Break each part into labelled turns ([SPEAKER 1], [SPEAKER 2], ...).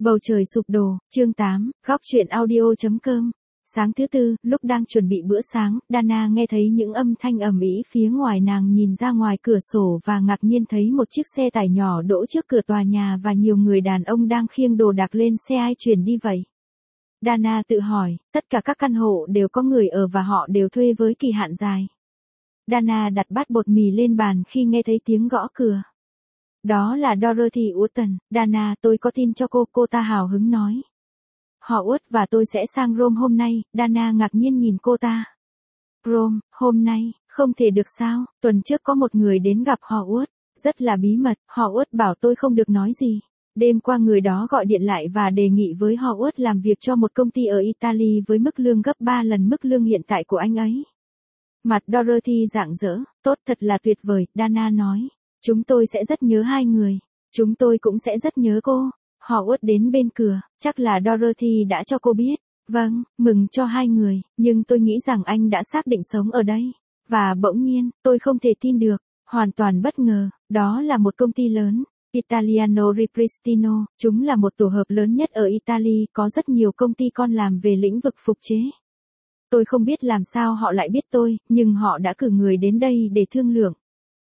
[SPEAKER 1] Bầu trời sụp đổ, chương 8, góc truyện audio.com. Sáng thứ tư, lúc đang chuẩn bị bữa sáng, Dana nghe thấy những âm thanh ầm ĩ phía ngoài. Nàng nhìn ra ngoài cửa sổ và ngạc nhiên thấy một chiếc xe tải nhỏ đỗ trước cửa tòa nhà và nhiều người đàn ông đang khiêng đồ đạc lên xe. Ai chuyển đi vậy? Dana tự hỏi, tất cả các căn hộ đều có người ở và họ đều thuê với kỳ hạn dài. Dana đặt bát bột mì lên bàn khi nghe thấy tiếng gõ cửa. Đó là Dorothy Uton. Dana, tôi có tin cho cô ta hào hứng nói. Howard và tôi sẽ sang Rome hôm nay. Dana ngạc nhiên nhìn cô ta. Rome, hôm nay, không thể được sao? Tuần trước có một người đến gặp Howard, rất là bí mật. Howard bảo tôi không được nói gì. Đêm qua người đó gọi điện lại và đề nghị với Howard làm việc cho một công ty ở Italy với mức lương gấp 3 lần mức lương hiện tại của anh ấy. Mặt Dorothy rạng rỡ. Tốt, thật là tuyệt vời, Dana nói. Chúng tôi sẽ rất nhớ hai người. Chúng tôi cũng sẽ rất nhớ cô. Howard đến bên cửa, chắc là Dorothy đã cho cô biết. Vâng, mừng cho hai người, nhưng tôi nghĩ rằng anh đã xác định sống ở đây. Và bỗng nhiên, tôi không thể tin được, hoàn toàn bất ngờ, đó là một công ty lớn, Italiano Ripristino, chúng là một tổ hợp lớn nhất ở Italy, có rất nhiều công ty con làm về lĩnh vực phục chế. Tôi không biết làm sao họ lại biết tôi, nhưng họ đã cử người đến đây để thương lượng.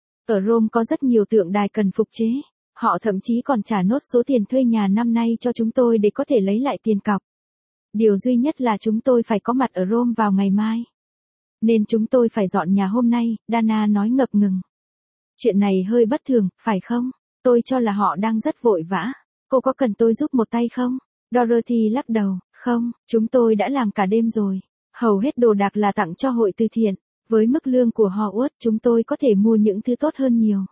[SPEAKER 1] Ở Rome có rất nhiều tượng đài cần phục chế. Họ thậm chí còn trả nốt số tiền thuê nhà năm nay cho chúng tôi để có thể lấy lại tiền cọc. Điều duy nhất là chúng tôi phải có mặt ở Rome vào ngày mai. Nên chúng tôi phải dọn nhà hôm nay, Dana nói ngập ngừng. Chuyện này hơi bất thường, phải không? Tôi cho là họ đang rất vội vã. Cô có cần tôi giúp một tay không? Dorothy lắc đầu, không, chúng tôi đã làm cả đêm rồi. Hầu hết đồ đạc là tặng cho hội từ thiện. Với mức lương của Howard, chúng tôi có thể mua những thứ tốt hơn nhiều.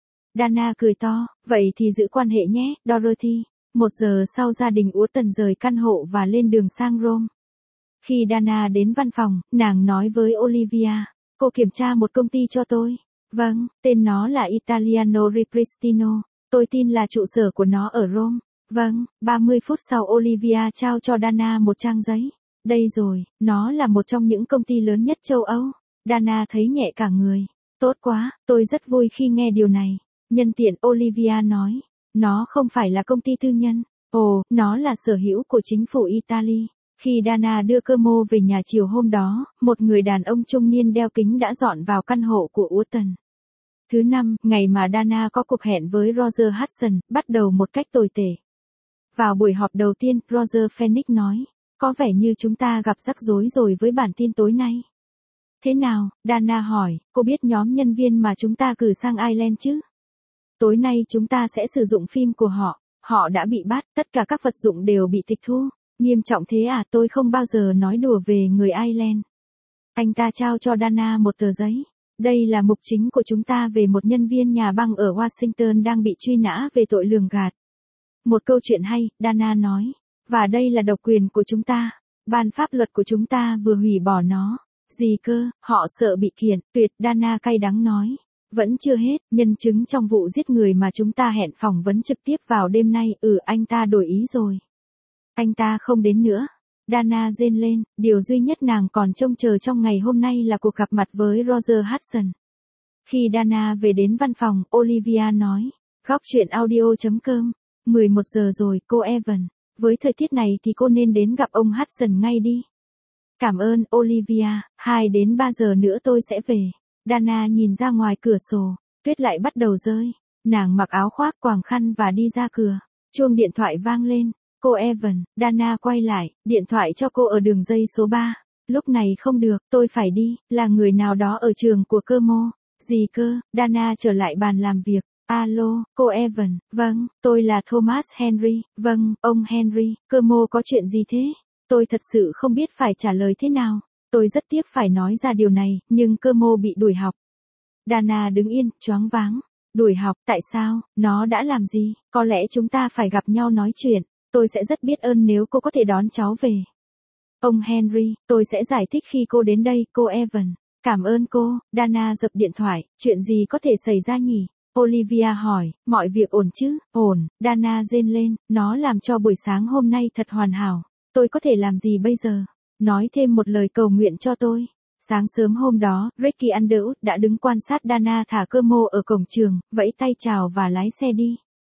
[SPEAKER 1] Dana cười to, vậy thì giữ quan hệ nhé, Dorothy. 1 giờ sau gia đình Uton rời căn hộ và lên đường sang Rome. Khi Dana đến văn phòng, nàng nói với Olivia, cô kiểm tra một công ty cho tôi. Vâng, tên nó là Italiano Ripristino. Tôi tin là trụ sở của nó ở Rome. Vâng, 30 phút sau Olivia trao cho Dana một trang giấy. Đây rồi, nó là một trong những công ty lớn nhất châu Âu. Dana thấy nhẹ cả người. Tốt quá, tôi rất vui khi nghe điều này. Nhân tiện Olivia nói, nó không phải là công ty tư nhân. Ồ, nó là sở hữu của chính phủ Italy. Khi Dana đưa Como về nhà chiều hôm đó, một người đàn ông trung niên đeo kính đã dọn vào căn hộ của Uton. Thứ năm, ngày mà Dana có cuộc hẹn với Roger Hudson, bắt đầu một cách tồi tệ. Vào buổi họp đầu tiên, Roger Phoenix nói, có vẻ như chúng ta gặp rắc rối rồi với bản tin tối nay. Thế nào? Dana hỏi, cô biết nhóm nhân viên mà chúng ta cử sang Ireland chứ? Tối nay chúng ta sẽ sử dụng phim của họ. Họ đã bị bắt, tất cả các vật dụng đều bị tịch thu. Nghiêm trọng thế à? Tôi không bao giờ nói đùa về người Ireland. Anh ta trao cho Dana một tờ giấy. Đây là mục chính của chúng ta về một nhân viên nhà băng ở Washington đang bị truy nã về tội lường gạt. Một câu chuyện hay, Dana nói. Và đây là độc quyền của chúng ta. Ban pháp luật của chúng ta vừa hủy bỏ nó. Gì cơ, họ sợ bị kiện, tuyệt, Dana cay đắng nói. Vẫn chưa hết, nhân chứng trong vụ giết người mà chúng ta hẹn phỏng vấn trực tiếp vào đêm nay, anh ta đổi ý rồi. Anh ta không đến nữa. Dana rên lên, điều duy nhất nàng còn trông chờ trong ngày hôm nay là cuộc gặp mặt với Roger Hudson. Khi Dana về đến văn phòng, Olivia nói, góc truyện audio.com, 11 giờ rồi, cô Evan. Với thời tiết này thì cô nên đến gặp ông Hudson ngay đi. Cảm ơn, Olivia, 2 đến 3 giờ nữa tôi sẽ về. Dana nhìn ra ngoài cửa sổ, tuyết lại bắt đầu rơi. Nàng mặc áo khoác quàng khăn và đi ra cửa. Chuông điện thoại vang lên. Cô Evan, Dana quay lại, điện thoại cho cô ở đường dây số 3. Lúc này không được, tôi phải đi, là người nào đó ở trường của Como. Gì cơ? Dana trở lại bàn làm việc. Alo, cô Evan, vâng, tôi là Thomas Henry, vâng, ông Henry, Como có chuyện gì thế? Tôi thật sự không biết phải trả lời thế nào. Tôi rất tiếc phải nói ra điều này, nhưng Como bị đuổi học. Dana đứng yên, choáng váng. Đuổi học, tại sao? Nó đã làm gì? Có lẽ chúng ta phải gặp nhau nói chuyện. Tôi sẽ rất biết ơn nếu cô có thể đón cháu về. Ông Henry, tôi sẽ giải thích khi cô đến đây, cô Evan. Cảm ơn cô. Dana dập điện thoại, chuyện gì có thể xảy ra nhỉ? Olivia hỏi, mọi việc ổn chứ? Ổn, Dana rên lên, nó làm cho buổi sáng hôm nay thật hoàn hảo. Tôi có thể làm gì bây giờ? Nói thêm một lời cầu nguyện cho tôi. Sáng sớm hôm đó, Ricky Underwood đã đứng quan sát Dana thả Como ở cổng trường, vẫy tay chào và lái xe đi.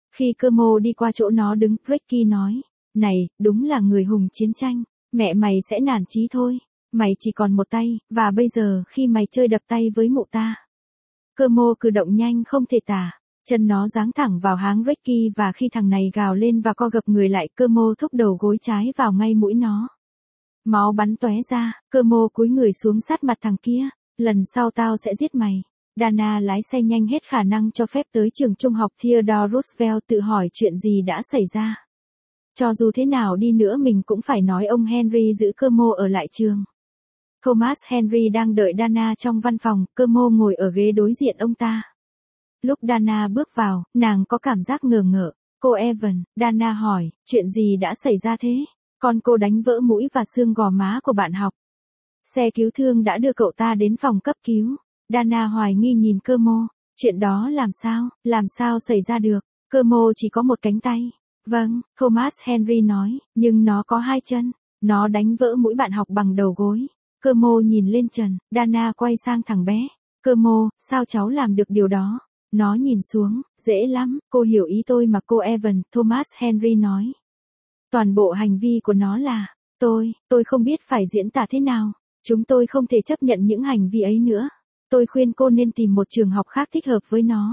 [SPEAKER 1] Khi cơ mô đi qua chỗ nó đứng, Ricky nói, này, đúng là người hùng chiến tranh, mẹ mày sẽ nản chí thôi, mày chỉ còn một tay, và bây giờ khi mày chơi đập tay với mụ ta. Cơ mô cử động nhanh không thể tả, chân nó giáng thẳng vào háng Ricky và khi thằng này gào lên và co gập người lại, cơ mô thúc đầu gối trái vào ngay mũi nó. Máu bắn tóe ra, cơ mô cúi người xuống sát mặt thằng kia, lần sau tao sẽ giết mày. Dana lái xe nhanh hết khả năng cho phép tới trường trung học Theodore Roosevelt tự hỏi chuyện gì đã xảy ra. Cho dù thế nào đi nữa mình cũng phải nói ông Henry giữ cơ mô ở lại trường. Thomas Henry đang đợi Dana trong văn phòng, cơ mô ngồi ở ghế đối diện ông ta. Lúc Dana bước vào, nàng có cảm giác ngờ ngợ. Cô Evan, Dana hỏi, chuyện gì đã xảy ra thế? Con cô đánh vỡ mũi và xương gò má của bạn học. Xe cứu thương đã đưa cậu ta đến phòng cấp cứu. Dana hoài nghi nhìn cơ mô. Chuyện đó làm sao xảy ra được? Cơ mô chỉ có một cánh tay. Vâng, Thomas Henry nói, nhưng nó có hai chân. Nó đánh vỡ mũi bạn học bằng đầu gối. Cơ mô nhìn lên trần, Dana quay sang thằng bé. Cơ mô, sao cháu làm được điều đó? Nó nhìn xuống, dễ lắm, cô hiểu ý tôi mà cô Evan, Thomas Henry nói. Toàn bộ hành vi của nó là, tôi không biết phải diễn tả thế nào. Chúng tôi không thể chấp nhận những hành vi ấy nữa. Tôi khuyên cô nên tìm một trường học khác thích hợp với nó.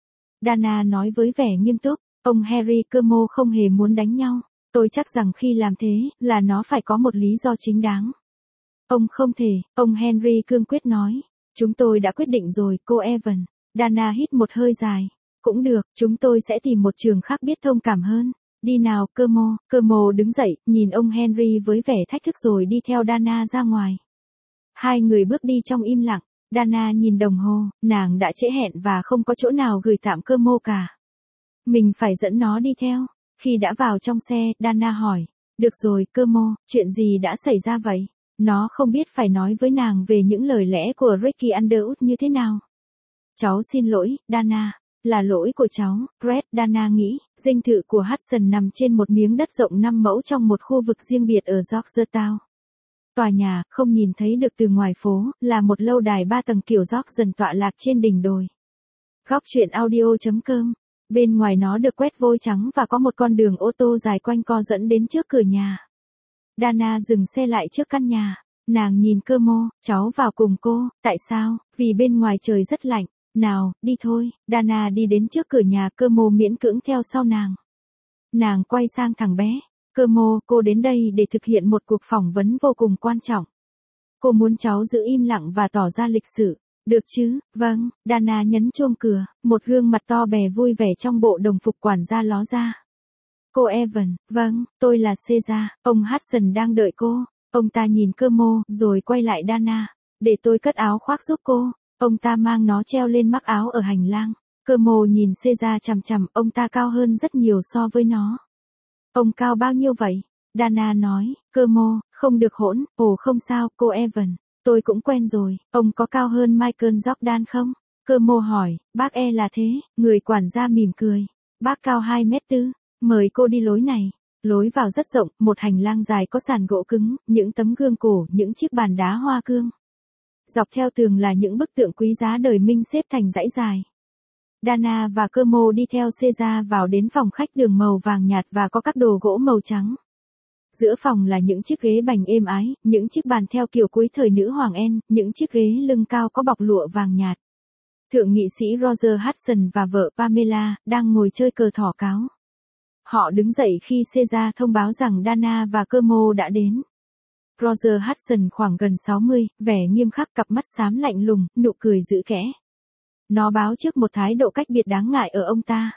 [SPEAKER 1] Dana nói với vẻ nghiêm túc, ông Harry, cơ mô không hề muốn đánh nhau. Tôi chắc rằng khi làm thế, là nó phải có một lý do chính đáng. Ông không thể, ông Henry cương quyết nói. Chúng tôi đã quyết định rồi, cô Evan. Dana hít một hơi dài. Cũng được, chúng tôi sẽ tìm một trường khác biết thông cảm hơn. Đi nào, cơ mô đứng dậy, nhìn ông Henry với vẻ thách thức rồi đi theo Dana ra ngoài. Hai người bước đi trong im lặng. Dana nhìn đồng hồ, nàng đã trễ hẹn và không có chỗ nào gửi tạm cơ mô cả. Mình phải dẫn nó đi theo. Khi đã vào trong xe, Dana hỏi. Được rồi, cơ mô, chuyện gì đã xảy ra vậy? Nó không biết phải nói với nàng về những lời lẽ của Ricky Underwood như thế nào. Cháu xin lỗi, Dana. Là lỗi của cháu, Brett, Dana nghĩ. Dinh thự của Hudson nằm trên một miếng đất rộng 5 mẫu trong một khu vực riêng biệt ở Georgetown. Tòa nhà, không nhìn thấy được từ ngoài phố, là một lâu đài 3 tầng kiểu Georgian tọa lạc trên đỉnh đồi. Góc truyện audio.com. Bên ngoài nó được quét vôi trắng và có một con đường ô tô dài quanh co dẫn đến trước cửa nhà. Dana dừng xe lại trước căn nhà. Nàng nhìn cơ mô, cháu vào cùng cô, tại sao? Vì bên ngoài trời rất lạnh. Nào, đi thôi. Dana đi đến trước cửa nhà, cơ mô miễn cưỡng theo sau nàng. Nàng quay sang thằng bé. Cơ mô, cô đến đây để thực hiện một cuộc phỏng vấn vô cùng quan trọng. Cô muốn cháu giữ im lặng và tỏ ra lịch sự. Được chứ, vâng. Dana nhấn chuông cửa, một gương mặt to bè vui vẻ trong bộ đồng phục quản gia ló ra. Cô Evan, vâng, tôi là Caesar, ông Hudson đang đợi cô. Ông ta nhìn cơ mô, rồi quay lại Dana. Để tôi cất áo khoác giúp cô. Ông ta mang nó treo lên mắc áo ở hành lang. Cơ mô nhìn Caesar chằm chằm, ông ta cao hơn rất nhiều so với nó. Ông cao bao nhiêu vậy? Dana nói, cơ mô, không được hỗn, ồ không sao, cô Evan. Tôi cũng quen rồi, ông có cao hơn Michael Jordan không? Cơ mô hỏi, bác là thế, người quản gia mỉm cười. Bác cao 2m4, mời cô đi lối này. Lối vào rất rộng, một hành lang dài có sàn gỗ cứng, những tấm gương cổ, những chiếc bàn đá hoa cương. Dọc theo tường là những bức tượng quý giá đời Minh xếp thành dãy dài. Dana và cơ mô đi theo Caesar vào đến phòng khách đường màu vàng nhạt và có các đồ gỗ màu trắng. Giữa phòng là những chiếc ghế bành êm ái, những chiếc bàn theo kiểu cuối thời nữ hoàng En, những chiếc ghế lưng cao có bọc lụa vàng nhạt. Thượng nghị sĩ Roger Hudson và vợ Pamela đang ngồi chơi cờ thỏ cáo. Họ đứng dậy khi Caesar thông báo rằng Dana và cơ mô đã đến. Roger Hudson khoảng gần 60, vẻ nghiêm khắc, cặp mắt xám lạnh lùng, nụ cười dữ kẽ. Nó báo trước một thái độ cách biệt đáng ngại ở ông ta.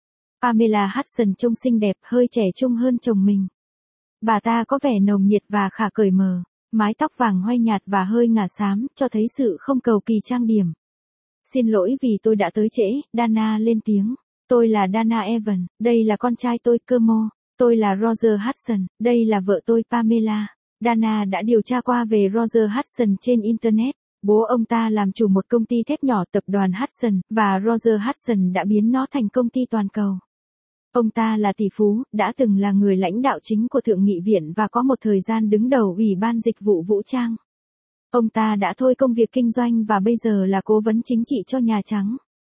[SPEAKER 1] Pamela Hudson trông xinh đẹp, hơi trẻ trung hơn chồng mình. Bà ta có vẻ nồng nhiệt và khả cởi mở, mái tóc vàng hoe nhạt và hơi ngả xám, cho thấy sự không cầu kỳ trang điểm. Xin lỗi vì tôi đã tới trễ, Dana lên tiếng. Tôi là Dana Evan, đây là con trai tôi, cơ mô. Tôi là Roger Hudson, đây là vợ tôi, Pamela. Dana đã điều tra qua về Roger Hudson trên Internet. Bố ông ta làm chủ một công ty thép nhỏ, tập đoàn Hudson, và Roger Hudson đã biến nó thành công ty toàn cầu. Ông ta là tỷ phú, đã từng là người lãnh đạo chính của Thượng nghị viện và có một thời gian đứng đầu Ủy ban Dịch vụ Vũ trang. Ông ta đã thôi công việc kinh doanh và bây giờ là cố vấn chính trị cho Nhà Trắng.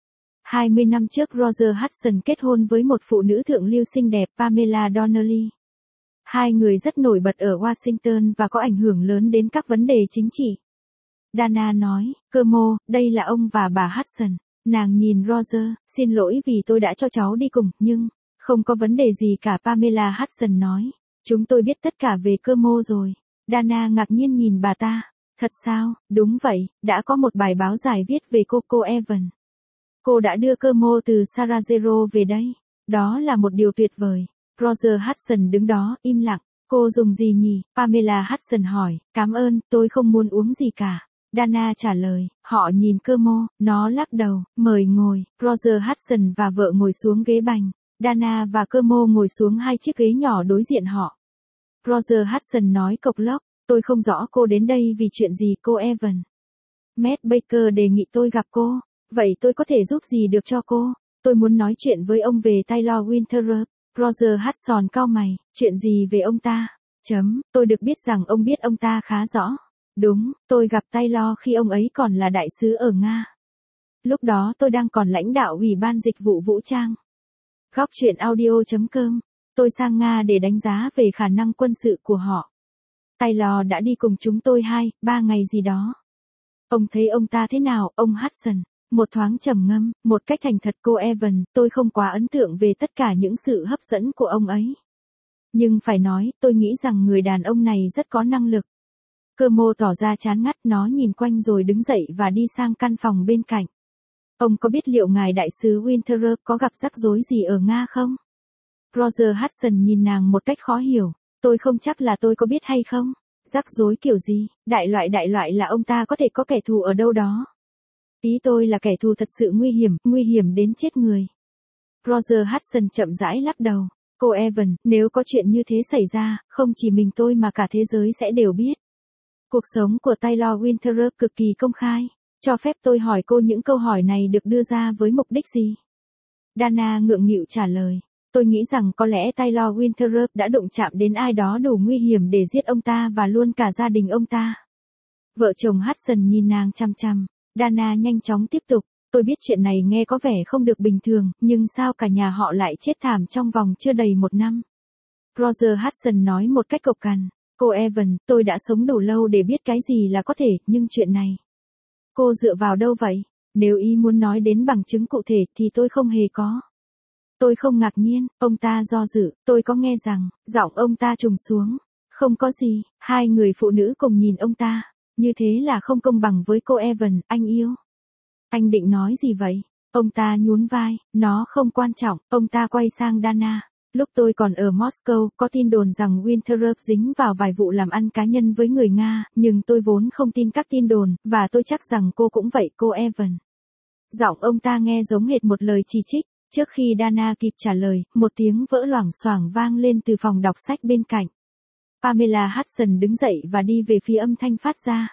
[SPEAKER 1] 20 năm trước Roger Hudson kết hôn với một phụ nữ thượng lưu xinh đẹp Pamela Donnelly. Hai người rất nổi bật ở Washington và có ảnh hưởng lớn đến các vấn đề chính trị. Dana nói, cơ mô, đây là ông và bà Hudson. Nàng nhìn Roger, xin lỗi vì tôi đã cho cháu đi cùng, nhưng, không có vấn đề gì cả. Pamela Hudson nói, chúng tôi biết tất cả về cơ mô rồi. Dana ngạc nhiên nhìn bà ta. Thật sao? Đúng vậy, đã có một bài báo dài viết về cô Evan. Cô đã đưa cơ mô từ Sarajevo về đây. Đó là một điều tuyệt vời. Roger Hudson đứng đó, im lặng. Cô dùng gì nhỉ? Pamela Hudson hỏi. Cảm ơn, tôi không muốn uống gì cả. Dana trả lời. Họ nhìn cơ mô, nó lắc đầu, mời ngồi. Roger Hudson và vợ ngồi xuống ghế bành. Dana và cơ mô ngồi xuống hai chiếc ghế nhỏ đối diện họ. Roger Hudson nói cộc lốc. Tôi không rõ cô đến đây vì chuyện gì, cô Evan. Matt Baker đề nghị tôi gặp cô. Vậy tôi có thể giúp gì được cho cô? Tôi muốn nói chuyện với ông về Taylor Winterup. Roger Hudson cau mày. Chuyện gì về ông ta? Tôi được biết rằng ông biết ông ta khá rõ. Đúng, tôi gặp Taylor khi ông ấy còn là đại sứ ở Nga. Lúc đó tôi đang còn lãnh đạo Ủy ban Dịch vụ Vũ trang. Góc chuyện audio.com. Tôi sang Nga để đánh giá về khả năng quân sự của họ. Taylor đã đi cùng chúng tôi 2-3 ngày gì đó. Ông thấy ông ta thế nào, ông Hudson? Một thoáng trầm ngâm, một cách thành thật. Cô Evan, tôi không quá ấn tượng về tất cả những sự hấp dẫn của ông ấy. Nhưng phải nói, tôi nghĩ rằng người đàn ông này rất có năng lực. Cơ mô tỏ ra chán ngắt, nó nhìn quanh rồi đứng dậy và đi sang căn phòng bên cạnh. Ông có biết liệu ngài đại sứ Winterup có gặp rắc rối gì ở Nga không? Roger Hudson nhìn nàng một cách khó hiểu. Tôi không chắc là tôi có biết hay không. Rắc rối kiểu gì? Đại loại là ông ta có thể có kẻ thù ở đâu đó. Ý tôi là kẻ thù thật sự nguy hiểm đến chết người. Roger Hudson chậm rãi lắc đầu. Cô Evan, nếu có chuyện như thế xảy ra, không chỉ mình tôi mà cả thế giới sẽ đều biết. Cuộc sống của Taylor Winterup cực kỳ công khai. Cho phép tôi hỏi cô những câu hỏi này được đưa ra với mục đích gì? Dana ngượng nghịu trả lời. Tôi nghĩ rằng có lẽ Taylor Winterup đã đụng chạm đến ai đó đủ nguy hiểm để giết ông ta và luôn cả gia đình ông ta. Vợ chồng Hudson nhìn nàng chằm chằm. Dana nhanh chóng tiếp tục. Tôi biết chuyện này nghe có vẻ không được bình thường, nhưng sao cả nhà họ lại chết thảm trong vòng chưa đầy 1 năm? Roger Hudson nói một cách cộc cằn. Cô Evan, tôi đã sống đủ lâu để biết cái gì là có thể, nhưng chuyện này. Cô dựa vào đâu vậy? Nếu ý muốn nói đến bằng chứng cụ thể thì tôi không hề có. Tôi không ngạc nhiên, ông ta do dự, tôi có nghe rằng, giọng ông ta trùng xuống. Không có gì, hai người phụ nữ cùng nhìn ông ta. Như thế là không công bằng với cô Evan, anh yêu. Anh định nói gì vậy? Ông ta nhún vai, nó không quan trọng, ông ta quay sang Dana. Lúc tôi còn ở Moscow, có tin đồn rằng Winterup dính vào vài vụ làm ăn cá nhân với người Nga, nhưng tôi vốn không tin các tin đồn, và tôi chắc rằng cô cũng vậy, cô Evan. Giọng ông ta nghe giống hệt một lời chỉ trích. Trước khi Dana kịp trả lời, một tiếng vỡ loảng xoảng vang lên từ phòng đọc sách bên cạnh. Pamela Hudson đứng dậy và đi về phía âm thanh phát ra.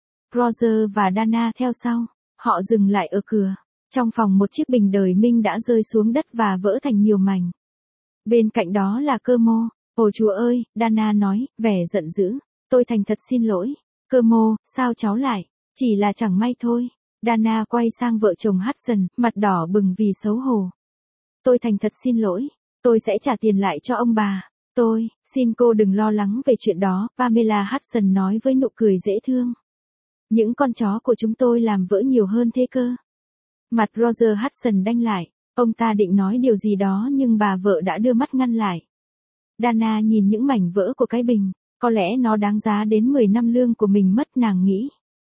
[SPEAKER 1] Roger và Dana theo sau. Họ dừng lại ở cửa. Trong phòng một chiếc bình đời minh đã rơi xuống đất và vỡ thành nhiều mảnh. Bên cạnh đó là cơ mô. Ôi chúa ơi, Dana nói, vẻ giận dữ. Tôi thành thật xin lỗi. Cơ mô, sao cháu lại? Chỉ là chẳng may thôi. Dana quay sang vợ chồng Hudson, mặt đỏ bừng vì xấu hổ. Tôi thành thật xin lỗi. Tôi sẽ trả tiền lại cho ông bà. Xin cô đừng lo lắng về chuyện đó, Pamela Hudson nói với nụ cười dễ thương. Những con chó của chúng tôi làm vỡ nhiều hơn thế cơ. Mặt Roger Hudson đanh lại. Ông ta định nói điều gì đó nhưng bà vợ đã đưa mắt ngăn lại. Dana nhìn những mảnh vỡ của cái bình. Có lẽ nó đáng giá đến 10 năm lương của mình mất, nàng nghĩ.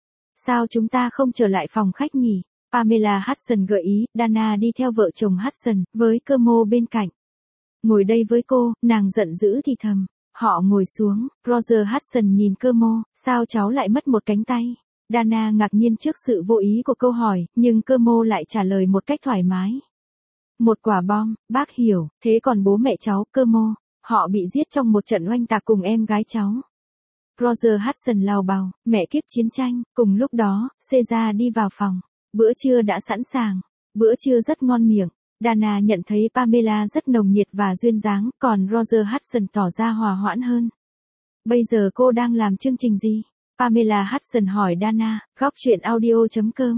[SPEAKER 1] Sao chúng ta không trở lại phòng khách nhỉ? Pamela Hudson gợi ý. Dana đi theo vợ chồng Hudson, với cơ mô bên cạnh. Ngồi đây với cô, nàng giận dữ thì thầm. Họ ngồi xuống, Roger Hudson nhìn cơ mô, sao cháu lại mất một cánh tay? Dana ngạc nhiên trước sự vô ý của câu hỏi, nhưng cơ mô lại trả lời một cách thoải mái. Một quả bom, bác hiểu, thế còn bố mẹ cháu, cơ mô, họ bị giết trong một trận oanh tạc cùng em gái cháu. Roger Hudson lào bào, mẹ kiếp chiến tranh, cùng lúc đó, Caesar đi vào phòng. Bữa trưa đã sẵn sàng, bữa trưa rất ngon miệng. Dana nhận thấy Pamela rất nồng nhiệt và duyên dáng, còn Roger Hudson tỏ ra hòa hoãn hơn. Bây giờ cô đang làm chương trình gì? Pamela Hudson hỏi Dana. Góc chuyện audio.com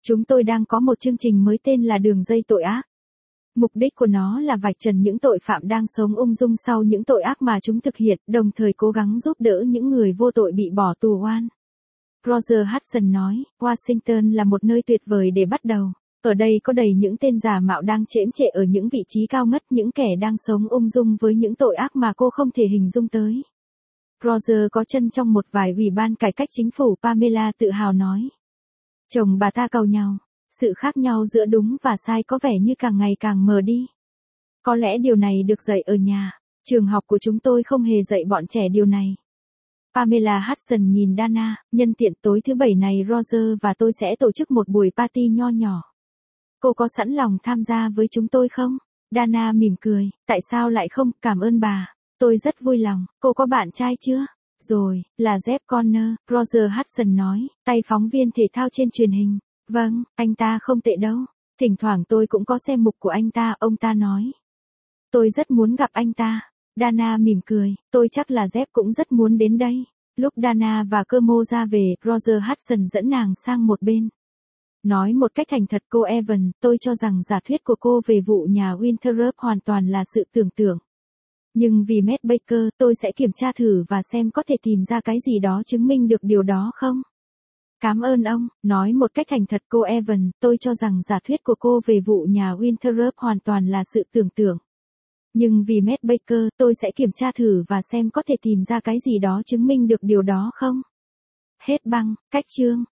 [SPEAKER 1] Chúng tôi đang có một chương trình mới tên là Đường dây tội ác. Mục đích của nó là vạch trần những tội phạm đang sống ung dung sau những tội ác mà chúng thực hiện, đồng thời cố gắng giúp đỡ những người vô tội bị bỏ tù oan. Roger Hudson nói, Washington là một nơi tuyệt vời để bắt đầu. Ở đây có đầy những tên giả mạo đang chễm chệ ở những vị trí cao ngất, những kẻ đang sống ung dung với những tội ác mà cô không thể hình dung tới. Roger có chân trong một vài ủy ban cải cách chính phủ, Pamela tự hào nói. Chồng bà ta càu nhau. Sự khác nhau giữa đúng và sai có vẻ như càng ngày càng mờ đi. Có lẽ điều này được dạy ở nhà. Trường học của chúng tôi không hề dạy bọn trẻ điều này. Pamela Hudson nhìn Dana, nhân tiện tối thứ Bảy này Roger và tôi sẽ tổ chức một buổi party nho nhỏ. Cô có sẵn lòng tham gia với chúng tôi không? Dana mỉm cười, tại sao lại không, cảm ơn bà. Tôi rất vui lòng, cô có bạn trai chưa? Rồi, là Jeff Connor, Roger Hudson nói, tay phóng viên thể thao trên truyền hình. Vâng, anh ta không tệ đâu. Thỉnh thoảng tôi cũng có xem mục của anh ta, ông ta nói. Tôi rất muốn gặp anh ta. Dana mỉm cười, tôi chắc là Jeff cũng rất muốn đến đây. Lúc Dana và Kermo ra về, Roger Hudson dẫn nàng sang một bên. Nói một cách thành thật cô Evan, tôi cho rằng giả thuyết của cô về vụ nhà Winterup hoàn toàn là sự tưởng tượng. Nhưng vì Matt Baker, tôi sẽ kiểm tra thử và xem có thể tìm ra cái gì đó chứng minh được điều đó không. Cảm ơn ông, nói một cách thành thật cô Evan, tôi cho rằng giả thuyết của cô về vụ nhà Winterup hoàn toàn là sự tưởng tượng. Nhưng vì Matt Baker, tôi sẽ kiểm tra thử và xem có thể tìm ra cái gì đó chứng minh được điều đó không. Hết băng, cách chương.